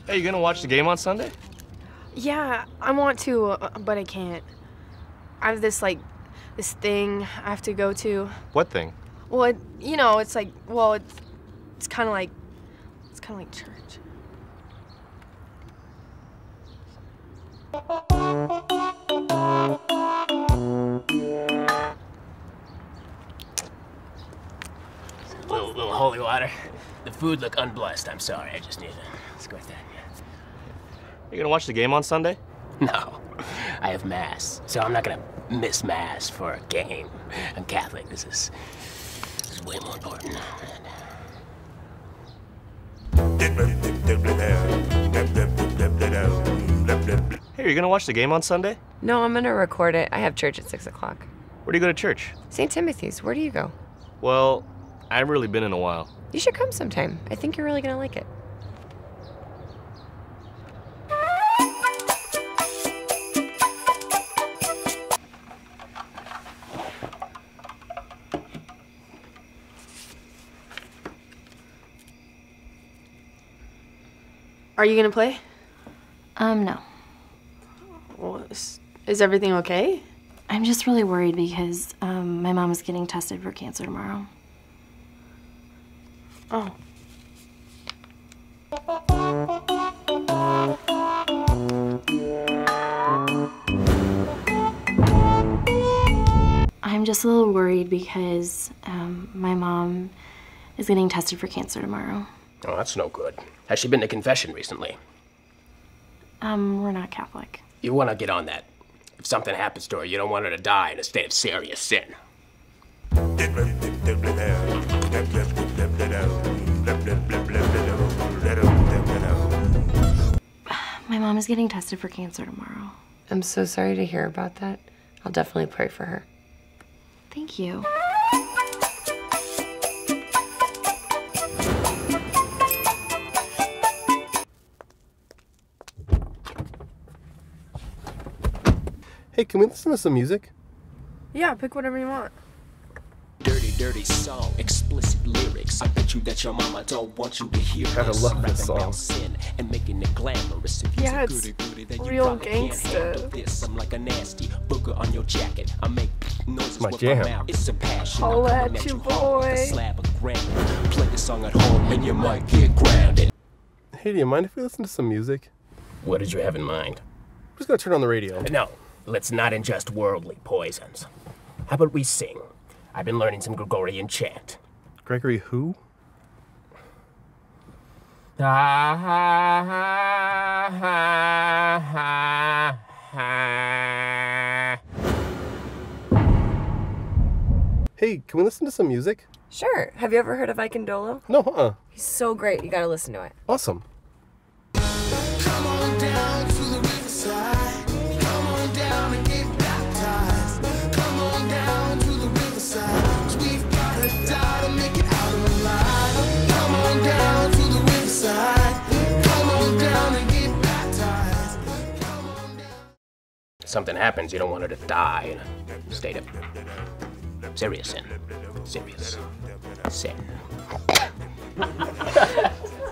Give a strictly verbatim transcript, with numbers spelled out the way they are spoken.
Hey, you gonna watch the game on Sunday? Yeah, I want to, uh, but I can't. I have this, like, this thing I have to go to. What thing? Well, it, you know, it's like, well, it's, it's kind of like, it's kind of like church. Little, little holy water. The food look unblessed. I'm sorry. I just need to squirt that. You gonna watch the game on Sunday? No, I have mass, so I'm not gonna miss mass for a game. I'm Catholic. This is, this is way more important. Hey, you gonna watch the game on Sunday? No, I'm gonna record it. I have church at six o'clock. Where do you go to church? Saint Timothy's. Where do you go? Well, I haven't really been in a while. You should come sometime. I think you're really gonna like it. Are you gonna play? Um, no. Well, is, is everything okay? I'm just really worried because um, my mom is getting tested for cancer tomorrow. Oh. I'm just a little worried because um, my mom is getting tested for cancer tomorrow. Oh, that's no good. Has she been to confession recently? Um, we're not Catholic. You want to get on that. If something happens to her, you don't want her to die in a state of serious sin. My mom is getting tested for cancer tomorrow. I'm so sorry to hear about that. I'll definitely pray for her. Thank you. Hey, can we listen to some music? Yeah, pick whatever you want. Dirty, dirty song, explicit lyrics. I bet you that your mama don't want you to hear I this. love this song. Sin and making it glamorous. If Yeah, a it's goody goody, then you real probably can't gangsta. handle this. I'm like a nasty booger on your jacket. I make noises My with jam. my mouth. It's a passion. Holla I'm coming at you, hard with a boy. slab of granite. Play the song at home and you might get grounded. Hey, do you mind if we listen to some music? What did you have in mind? I'm just gonna turn on the radio. No, let's not ingest worldly poisons. How about we sing? I've been learning some Gregorian chant. Gregory who? Hey, can we listen to some music? Sure. Have you ever heard of Ike Ndolo? No, uh-uh. He's so great. You gotta listen to it. Awesome. Come on down to the riverside. Come on down and get baptized. Come on down to the riverside. 'Cause we've gotta die to make it out alive. Come on down to the riverside. Come on down and get baptized. Come on down. Something happens, you don't want her to die in a state of serious sin. Serious sin.